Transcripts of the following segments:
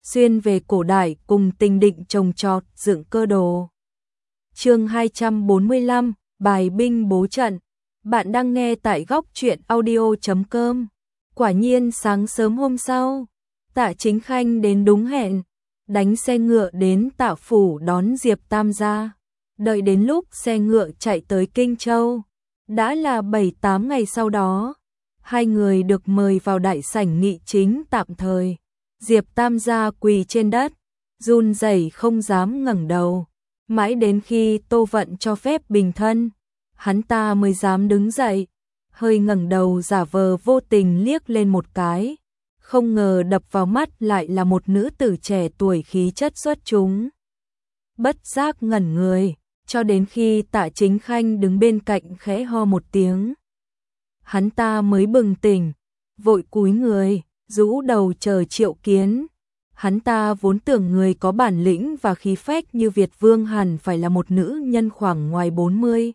xuyên về cổ đại cùng tình định trồng trọt dựng cơ đồ. Chương 245, bài binh bố trận. Bạn đang nghe tại góc truyện audio.com. Quả nhiên sáng sớm hôm sau, Tạ Chính Khanh đến đúng hẹn, đánh xe ngựa đến Tạ phủ đón Diệp Tam gia. Đợi đến lúc xe ngựa chạy tới Kinh Châu, đã là 7-8 ngày sau đó, hai người được mời vào đại sảnh nghị chính tạm thời. Diệp Tam gia quỳ trên đất, run rẩy không dám ngẩng đầu, mãi đến khi Tô Vận cho phép bình thân, hắn ta mới dám đứng dậy, hơi ngẩng đầu giả vờ vô tình liếc lên một cái, không ngờ đập vào mắt lại là một nữ tử trẻ tuổi khí chất xuất chúng. Bất giác ngẩn người, cho đến khi Tạ Chính Khanh đứng bên cạnh khẽ ho một tiếng, hắn ta mới bừng tỉnh, vội cúi người, rũ đầu chờ triệu kiến. Hắn ta vốn tưởng người có bản lĩnh và khí phách như Việt Vương hẳn phải là một nữ nhân khoảng ngoài 40.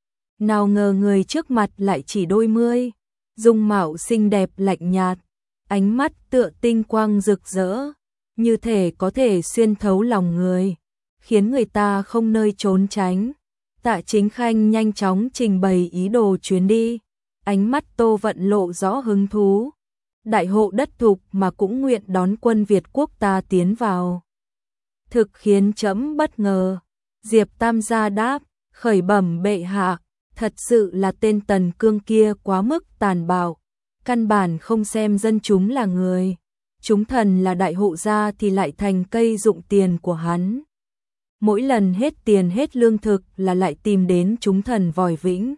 Nào ngờ người trước mặt lại chỉ đôi mươi, dung mạo xinh đẹp lạnh nhạt, ánh mắt tựa tinh quang rực rỡ, như thể có thể xuyên thấu lòng người, khiến người ta không nơi trốn tránh. Tạ Chính Khanh nhanh chóng trình bày ý đồ chuyến đi, ánh mắt Tô Vận lộ rõ hứng thú. Đại hộ đất thục mà cũng nguyện đón quân Việt quốc ta tiến vào, thực khiến trẫm bất ngờ. Diệp Tam gia đáp, khởi bẩm bệ hạ, thật sự là tên Tần Cương kia quá mức tàn bạo, căn bản không xem dân chúng là người, chúng thần là đại hộ gia thì lại thành cây dụng tiền của hắn. Mỗi lần hết tiền hết lương thực là lại tìm đến chúng thần vòi vĩnh.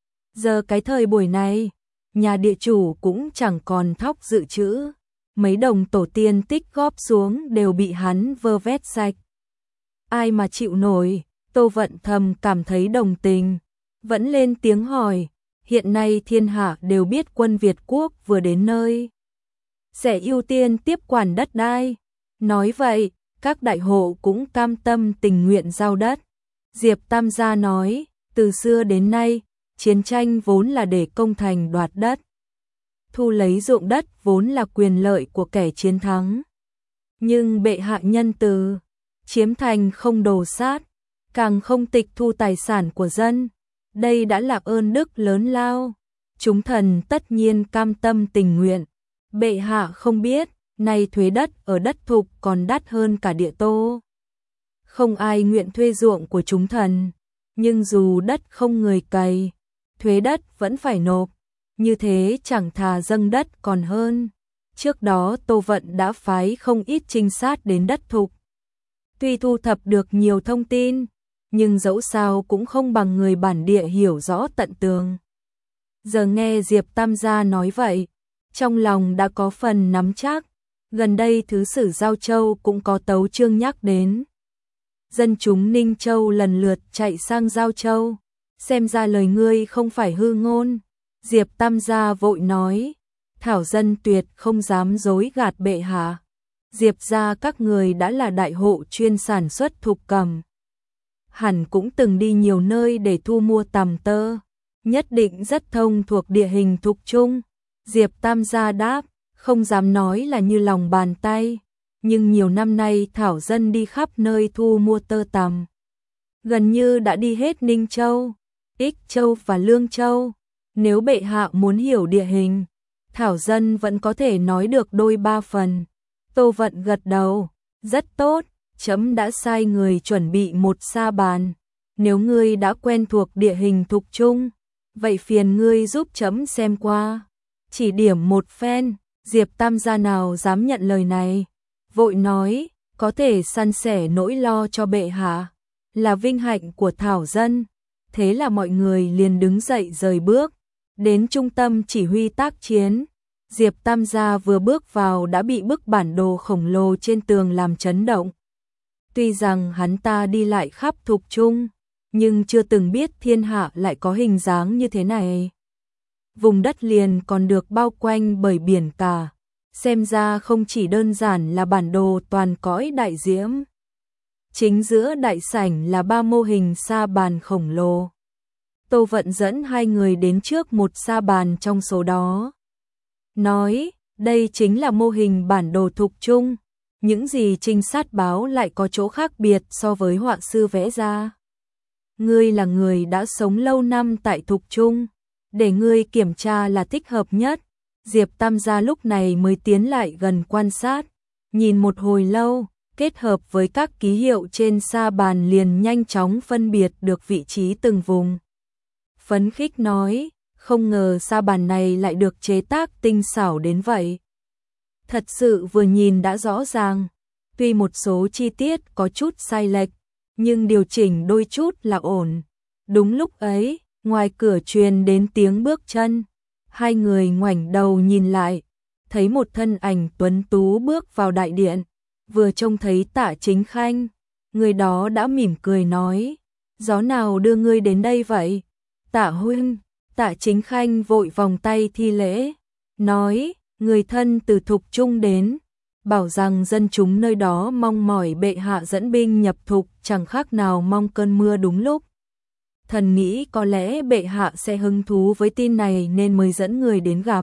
Giờ cái thời buổi này, nhà địa chủ cũng chẳng còn thóc dự trữ, mấy đồng tổ tiên tích góp xuống đều bị hắn vơ vét sạch. Ai mà chịu nổi, Tô Vận thầm cảm thấy đồng tình, vẫn lên tiếng hỏi, hiện nay thiên hạ đều biết quân Việt quốc vừa đến nơi, sẽ ưu tiên tiếp quản đất đai. Nói vậy, các đại hộ cũng cam tâm tình nguyện giao đất. Diệp Tam gia nói, từ xưa đến nay, chiến tranh vốn là để công thành đoạt đất. Thu lấy ruộng đất vốn là quyền lợi của kẻ chiến thắng. Nhưng bệ hạ nhân từ, chiếm thành không đồ sát, càng không tịch thu tài sản của dân. Đây đã là ơn đức lớn lao, chúng thần tất nhiên cam tâm tình nguyện. Bệ hạ không biết, nay thuế đất ở đất thục còn đắt hơn cả địa tô. Không ai nguyện thuê ruộng của chúng thần, nhưng dù đất không người cày, thuế đất vẫn phải nộp, như thế chẳng thà dâng đất còn hơn. Trước đó Tô Vận đã phái không ít trinh sát đến đất thục. Tuy thu thập được nhiều thông tin, nhưng dẫu sao cũng không bằng người bản địa hiểu rõ tận tường. Giờ nghe Diệp Tam gia nói vậy, trong lòng đã có phần nắm chắc. Gần đây Thứ sử Giao Châu cũng có tấu chương nhắc đến. Dân chúng Ninh Châu lần lượt chạy sang Giao Châu, xem ra lời ngươi không phải hư ngôn. Diệp Tam gia vội nói, thảo dân tuyệt không dám dối gạt bệ hạ. Diệp gia các người đã là đại hộ chuyên sản xuất thục cầm, hẳn cũng từng đi nhiều nơi để thu mua tằm tơ, nhất định rất thông thuộc địa hình thục trung. Diệp Tam gia đáp, không dám nói là như lòng bàn tay, nhưng nhiều năm nay thảo dân đi khắp nơi thu mua tơ tằm, gần như đã đi hết Ninh Châu, Ích Châu và Lương Châu. Nếu bệ hạ muốn hiểu địa hình, thảo dân vẫn có thể nói được đôi ba phần. Tô Vận gật đầu, rất tốt, trẫm đã sai người chuẩn bị một sa bàn. Nếu ngươi đã quen thuộc địa hình thục trung, vậy phiền ngươi giúp trẫm xem qua, chỉ điểm một phen. Diệp Tam gia nào dám nhận lời này, vội nói, có thể san sẻ nỗi lo cho bệ hạ, là vinh hạnh của thảo dân. Thế là mọi người liền đứng dậy rời bước, đến trung tâm chỉ huy tác chiến. Diệp Tam gia vừa bước vào đã bị bức bản đồ khổng lồ trên tường làm chấn động. Tuy rằng hắn ta đi lại khắp thục trung, nhưng chưa từng biết thiên hạ lại có hình dáng như thế này. Vùng đất liền còn được bao quanh bởi biển cả, xem ra không chỉ đơn giản là bản đồ toàn cõi đại diễm. Chính giữa đại sảnh là 3 mô hình sa bàn khổng lồ. Tô Vận dẫn hai người đến trước một sa bàn trong số đó, nói, đây chính là mô hình bản đồ thục trung, những gì trinh sát báo lại có chỗ khác biệt so với họa sư vẽ ra. Ngươi là người đã sống lâu năm tại Thục Trung, để ngươi kiểm tra là thích hợp nhất. Diệp Tam gia lúc này mới tiến lại gần quan sát, nhìn một hồi lâu, kết hợp với các ký hiệu trên sa bàn liền nhanh chóng phân biệt được vị trí từng vùng. Phấn khích nói, không ngờ sa bàn này lại được chế tác tinh xảo đến vậy. Thật sự vừa nhìn đã rõ ràng, tuy một số chi tiết có chút sai lệch, nhưng điều chỉnh đôi chút là ổn. Đúng lúc ấy, ngoài cửa truyền đến tiếng bước chân. Hai người ngoảnh đầu nhìn lại, thấy một thân ảnh tuấn tú bước vào đại điện. Vừa trông thấy Tạ Chính Khanh, người đó đã mỉm cười nói, gió nào đưa ngươi đến đây vậy? Tạ huynh. Tạ Chính Khanh vội vòng tay thi lễ, nói, người thân từ Thục Trung đến, bảo rằng dân chúng nơi đó mong mỏi bệ hạ dẫn binh nhập Thục, chẳng khác nào mong cơn mưa đúng lúc. Thần nghĩ có lẽ bệ hạ sẽ hứng thú với tin này nên mới dẫn người đến gặp.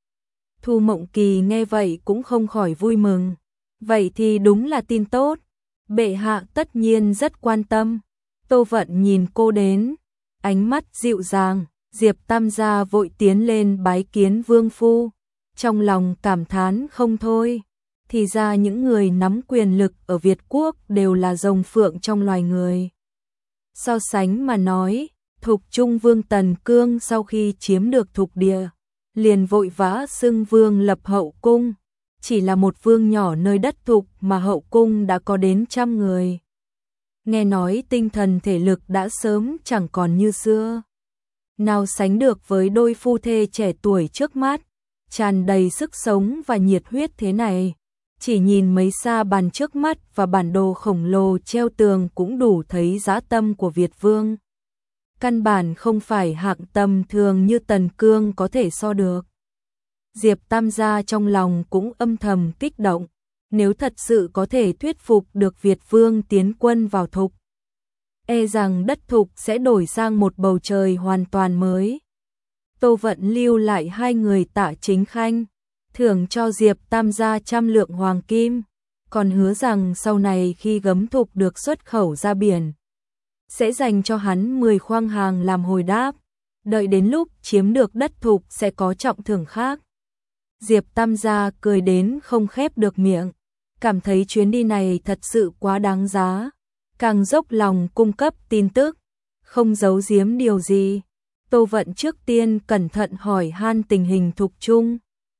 Thu Mộng Kỳ nghe vậy cũng không khỏi vui mừng. Vậy thì đúng là tin tốt. Bệ hạ tất nhiên rất quan tâm. Tô Vận nhìn cô đến, ánh mắt dịu dàng. Diệp Tam gia vội tiến lên bái kiến vương phu, trong lòng cảm thán không thôi. Thì ra những người nắm quyền lực ở Việt Quốc đều là rồng phượng trong loài người. So sánh mà nói, Thục Trung vương Tần Cương sau khi chiếm được Thục Địa, liền vội vã xưng vương lập hậu cung, chỉ là một vương nhỏ nơi đất Thục mà hậu cung đã có đến 100 người. Nghe nói tinh thần thể lực đã sớm chẳng còn như xưa. Nào sánh được với đôi phu thê trẻ tuổi trước mắt, tràn đầy sức sống và nhiệt huyết thế này. Chỉ nhìn mấy sa bàn trước mắt và bản đồ khổng lồ treo tường cũng đủ thấy dã tâm của Việt Vương. Căn bản không phải hạng tầm thường như Tần Cương có thể so được. Diệp Tam gia trong lòng cũng âm thầm kích động, nếu thật sự có thể thuyết phục được Việt Vương tiến quân vào Thục, e rằng đất Thục sẽ đổi sang một bầu trời hoàn toàn mới. Tô Vận lưu lại hai người Tạ Chính Khanh, thưởng cho Diệp Tam gia 100 lượng hoàng kim, còn hứa rằng sau này khi gấm Thục được xuất khẩu ra biển, sẽ dành cho hắn 10 khoang hàng làm hồi đáp, đợi đến lúc chiếm được đất Thục sẽ có trọng thưởng khác. Diệp Tam gia cười đến không khép được miệng, cảm thấy chuyến đi này thật sự quá đáng giá, càng dốc lòng cung cấp tin tức, không giấu giếm điều gì. Tô Vận trước tiên cẩn thận hỏi han tình hình Thục Trung,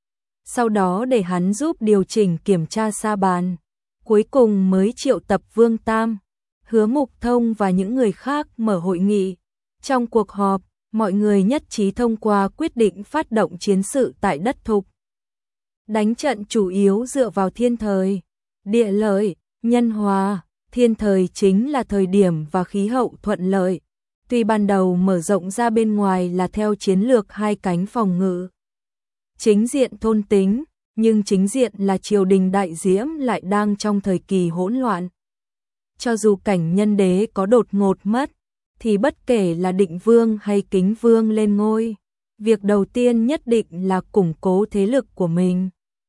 sau đó để hắn giúp điều chỉnh kiểm tra sa bàn, cuối cùng mới triệu tập Vương Tam, Hứa Mục Thông và những người khác mở hội nghị. Trong cuộc họp, mọi người nhất trí thông qua quyết định phát động chiến sự tại đất Thục. Đánh trận chủ yếu dựa vào thiên thời, địa lợi, nhân hòa. Thiên thời chính là thời điểm và khí hậu thuận lợi. Tuy ban đầu mở rộng ra bên ngoài là theo chiến lược hai cánh phòng ngự, chính diện thôn tính, nhưng chính diện là triều đình Đại Diễm lại đang trong thời kỳ hỗn loạn. Cho dù cảnh Nhân Đế có đột ngột mất, thì bất kể là Định Vương hay Kính Vương lên ngôi, việc đầu tiên nhất định là củng cố thế lực của mình.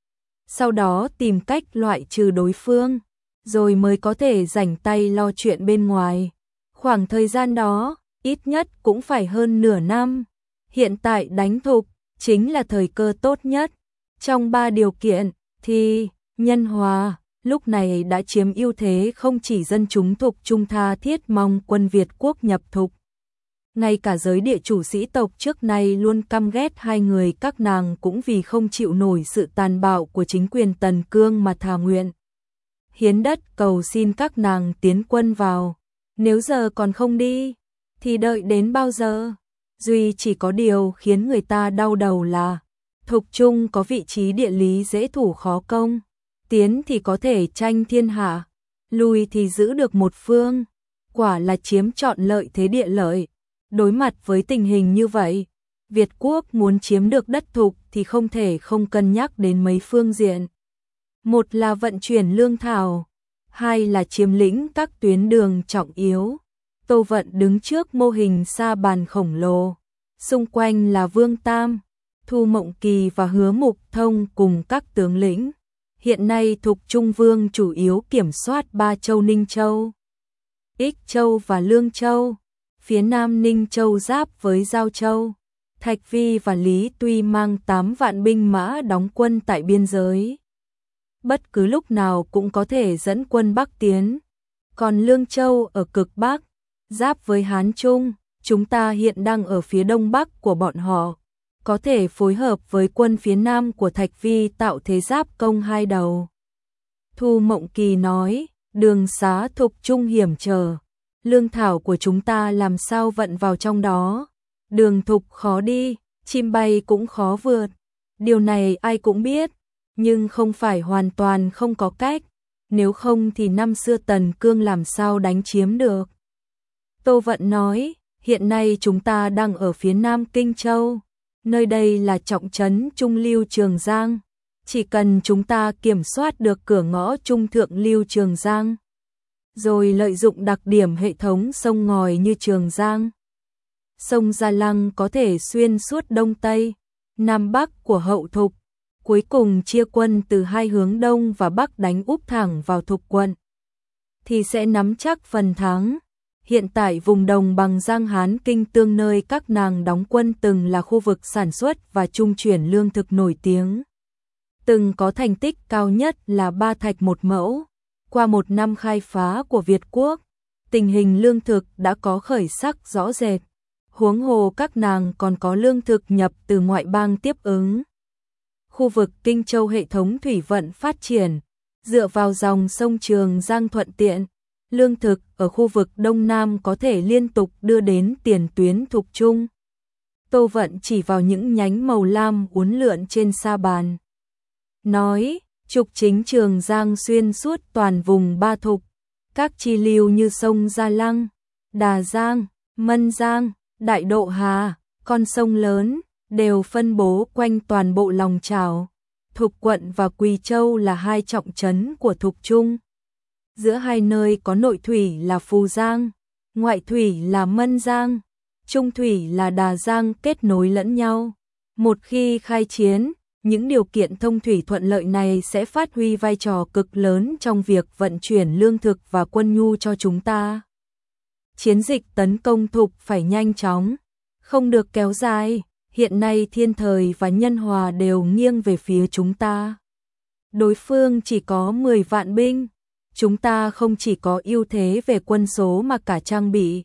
Sau đó tìm cách loại trừ đối phương, rồi mới có thể rảnh tay lo chuyện bên ngoài. Khoảng thời gian đó, ít nhất cũng phải hơn nửa năm. Hiện tại đánh Thục chính là thời cơ tốt nhất. Trong 3 điều kiện thì nhân hòa lúc này đã chiếm ưu thế, không chỉ dân chúng Thục Trung tha thiết mong quân Việt Quốc nhập Thục. Ngay cả giới địa chủ sĩ tộc trước nay luôn căm ghét hai người các nàng cũng vì không chịu nổi sự tàn bạo của chính quyền Tần Cương mà thà nguyện hiến đất cầu xin các nàng tiến quân vào. Nếu giờ còn không đi, thì đợi đến bao giờ? Duy chỉ có điều khiến người ta đau đầu là Thục Trung có vị trí địa lý dễ thủ khó công, tiến thì có thể tranh thiên hạ, lui thì giữ được một phương, quả là chiếm trọn lợi thế địa lợi. Đối mặt với tình hình như vậy, Việt Quốc muốn chiếm được đất Thục thì không thể không cân nhắc đến mấy phương diện. Một là vận chuyển lương thảo, hai là chiếm lĩnh các tuyến đường trọng yếu. Tô Vận đứng trước mô hình sa bàn khổng lồ, xung quanh là Vương Tam, Thu Mộng Kỳ và Hứa Mục Thông cùng các tướng lĩnh. Hiện nay Thục Trung Vương chủ yếu kiểm soát 3 châu Ninh Châu, Ích Châu và Lương Châu. Phía nam Ninh Châu giáp với Giao Châu, Thạch Vi và Lý Tuy mang 8 vạn binh mã đóng quân tại biên giới. Bất cứ lúc nào cũng có thể dẫn quân Bắc tiến. Còn Lương Châu ở cực Bắc, giáp với Hán Trung, chúng ta hiện đang ở phía đông bắc của bọn họ, có thể phối hợp với quân phía nam của Thạch Vi tạo thế giáp công hai đầu. Thu Mộng Kỳ nói, đường xá Thục Trung hiểm trở, lương thảo của chúng ta làm sao vận vào trong đó. Đường Thục khó đi, chim bay cũng khó vượt. Điều này ai cũng biết, nhưng không phải hoàn toàn không có cách. Nếu không thì năm xưa Tần Cương làm sao đánh chiếm được. Tô Vận nói, hiện nay chúng ta đang ở phía nam Kinh Châu. Nơi đây là trọng trấn Trung Lưu Trường Giang. Chỉ cần chúng ta kiểm soát được cửa ngõ Trung Thượng Lưu Trường Giang, rồi lợi dụng đặc điểm hệ thống sông ngòi như Trường Giang, sông Gia Lăng có thể xuyên suốt Đông Tây, Nam Bắc của Hậu Thục, cuối cùng chia quân từ hai hướng Đông và Bắc đánh úp thẳng vào Thục quận, thì sẽ nắm chắc phần thắng. Hiện tại vùng đồng bằng Giang Hán Kinh Tương nơi các nàng đóng quân từng là khu vực sản xuất và trung chuyển lương thực nổi tiếng. Từng có thành tích cao nhất là 3 thạch 1 mẫu. Qua 1 năm khai phá của Việt Quốc, tình hình lương thực đã có khởi sắc rõ rệt. Huống hồ các nàng còn có lương thực nhập từ ngoại bang tiếp ứng. Khu vực Kinh Châu hệ thống thủy vận phát triển, dựa vào dòng sông Trường Giang thuận tiện. Lương thực ở khu vực Đông Nam có thể liên tục đưa đến tiền tuyến Thục Trung. Tô Vận chỉ vào những nhánh màu lam uốn lượn trên sa bàn, nói, trục chính Trường Giang xuyên suốt toàn vùng Ba Thục. Các chi lưu như sông Gia Lăng, Đà Giang, Mân Giang, Đại Độ Hà, con sông lớn, đều phân bố quanh toàn bộ lòng chảo. Thục quận và Quỳ Châu là hai trọng trấn của Thục Trung. Giữa hai nơi có nội thủy là Phù Giang, ngoại thủy là Mân Giang, trung thủy là Đà Giang kết nối lẫn nhau. Một khi khai chiến, những điều kiện thông thủy thuận lợi này sẽ phát huy vai trò cực lớn trong việc vận chuyển lương thực và quân nhu cho chúng ta. Chiến dịch tấn công Thục phải nhanh chóng, không được kéo dài. Hiện nay Thiên Thời và Nhân Hòa đều nghiêng về phía chúng ta. Đối phương chỉ có 10 vạn binh. Chúng ta không chỉ có ưu thế về quân số mà cả trang bị.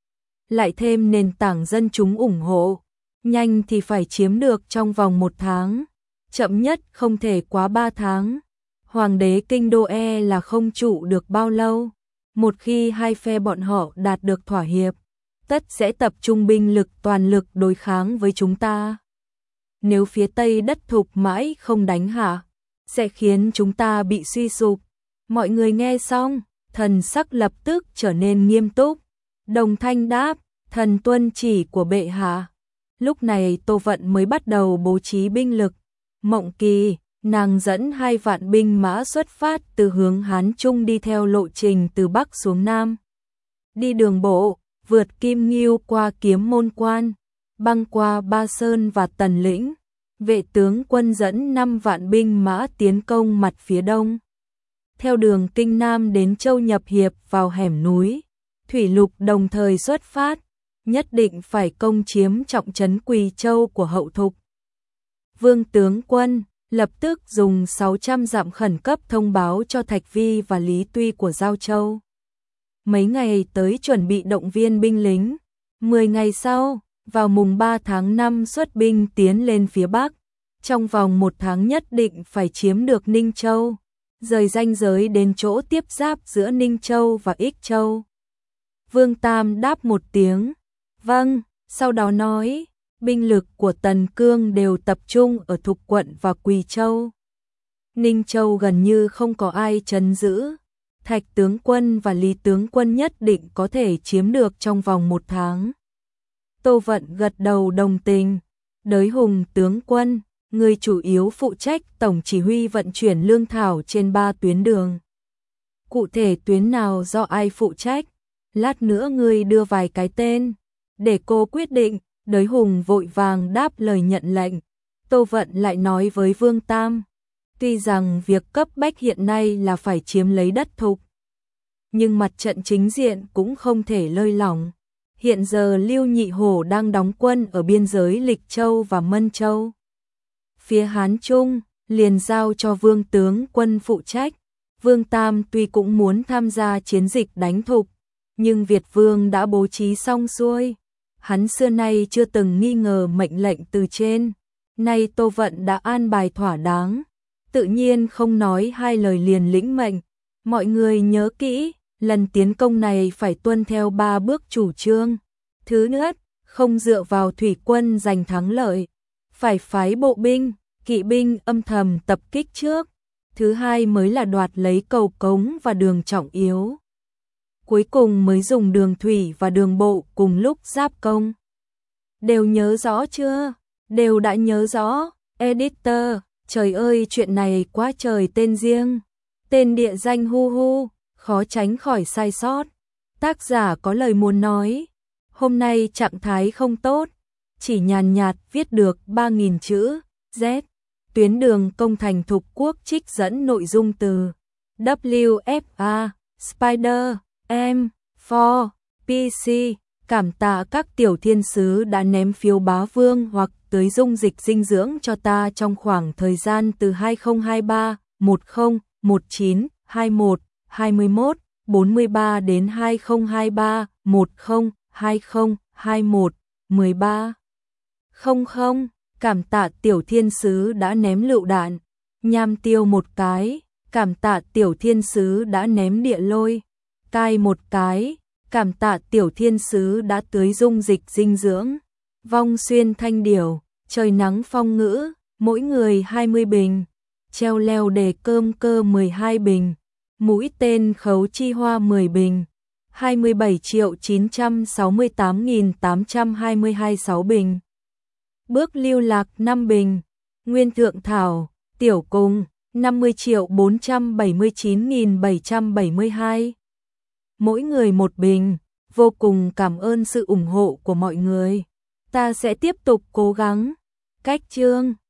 Lại thêm nền tảng dân chúng ủng hộ. Nhanh thì phải chiếm được trong vòng 1 tháng. Chậm nhất không thể quá 3 tháng. Hoàng đế Kinh Đô là không trụ được bao lâu. Một khi hai phe bọn họ đạt được thỏa hiệp, tất sẽ tập trung binh lực toàn lực đối kháng với chúng ta. Nếu phía Tây đất Thục mãi không đánh hạ, sẽ khiến chúng ta bị suy sụp. Mọi người nghe xong, thần sắc lập tức trở nên nghiêm túc. Đồng thanh đáp, thần tuân chỉ của bệ hạ. Lúc này Tô Vận mới bắt đầu bố trí binh lực. Mộng Kỳ, nàng dẫn 2 vạn binh mã xuất phát từ hướng Hán Trung đi theo lộ trình từ Bắc xuống Nam. Đi đường bộ, vượt Kim Ngưu qua Kiếm Môn Quan, băng qua Ba Sơn và Tần Lĩnh. Vệ tướng quân dẫn 5 vạn binh mã tiến công mặt phía đông. Theo đường Kinh Nam đến Châu Nhập Hiệp vào hẻm núi, thủy lục đồng thời xuất phát, nhất định phải công chiếm trọng trấn Quỳ Châu của Hậu Thục. Vương tướng quân lập tức dùng 600 dặm khẩn cấp thông báo cho Thạch Vi và Lý Tuy của Giao Châu. Mấy ngày tới chuẩn bị động viên binh lính. 10 ngày sau, vào mùng 3 tháng 5 xuất binh tiến lên phía Bắc. Trong vòng 1 tháng nhất định phải chiếm được Ninh Châu, rời ranh giới đến chỗ tiếp giáp giữa Ninh Châu và Ích Châu. Vương Tam đáp một tiếng, vâng, sau đó nói, binh lực của Tần Cương đều tập trung ở Thục quận và Quỳ Châu. Ninh Châu gần như không có ai trấn giữ. Thạch tướng quân và Lý tướng quân nhất định có thể chiếm được trong vòng 1 tháng. Tô Vận gật đầu đồng tình. Đới Hùng tướng quân, người chủ yếu phụ trách tổng chỉ huy vận chuyển lương thảo trên 3 tuyến đường. Cụ thể tuyến nào do ai phụ trách, lát nữa ngươi đưa vài cái tên, để cô quyết định. Đới Hùng vội vàng đáp lời nhận lệnh. Tô Vận lại nói với Vương Tam, Tuy rằng việc cấp bách hiện nay là phải chiếm lấy đất thục, nhưng mặt trận chính diện cũng không thể lơi lỏng. Hiện giờ Lưu Nhị Hổ đang đóng quân ở biên giới Lịch Châu và Mân Châu. Phía Hán Trung liền giao cho Vương tướng quân phụ trách. Vương Tam tuy cũng muốn tham gia chiến dịch đánh thục, nhưng Việt Vương đã bố trí xong xuôi. Hắn xưa nay chưa từng nghi ngờ mệnh lệnh từ trên, nay Tô Vận đã an bài thỏa đáng, tự nhiên không nói hai lời liền lĩnh mệnh. Mọi người nhớ kỹ, lần tiến công này phải tuân theo 3 bước chủ trương. Thứ nhất, không dựa vào thủy quân giành thắng lợi, phải phái bộ binh, kỵ binh âm thầm tập kích trước. Thứ hai mới là đoạt lấy cầu cống và đường trọng yếu. Cuối cùng mới dùng đường thủy và đường bộ cùng lúc giáp công. Đều nhớ rõ chưa? Đều đã nhớ rõ. Editor, trời ơi chuyện này quá trời tên riêng. Tên địa danh hu hu, khó tránh khỏi sai sót. Tác giả có lời muốn nói. Hôm nay trạng thái không tốt, chỉ nhàn nhạt viết được 3.000 chữ. Z. Tuyến đường công thành thục quốc trích dẫn nội dung từ WFA, Spider, M, 4, PC. Cảm tạ các tiểu thiên sứ đã ném phiếu bá vương hoặc tới dung dịch dinh dưỡng cho ta trong khoảng thời gian từ 2023, 10, 19, 21, 21, 43 đến 2023, 10, 20, 21, 13. 00. Cảm tạ tiểu thiên sứ đã ném lựu đạn, nham tiêu một cái. Cảm tạ tiểu thiên sứ đã ném địa lôi, cai một cái. Cảm tạ tiểu thiên sứ đã tưới dung dịch dinh dưỡng. Vong xuyên thanh điểu, trời nắng phong ngữ, mỗi người 20 bình. Treo leo đề cơm cơ 12 bình. Mũi tên khấu chi hoa 10 bình. 27.968.822 bình. Bước lưu lạc 5 bình. Nguyên thượng thảo, tiểu cung 50.479.772. Mỗi người một bình. Vô cùng cảm ơn sự ủng hộ của mọi người. Ta sẽ tiếp tục cố gắng. Cách chương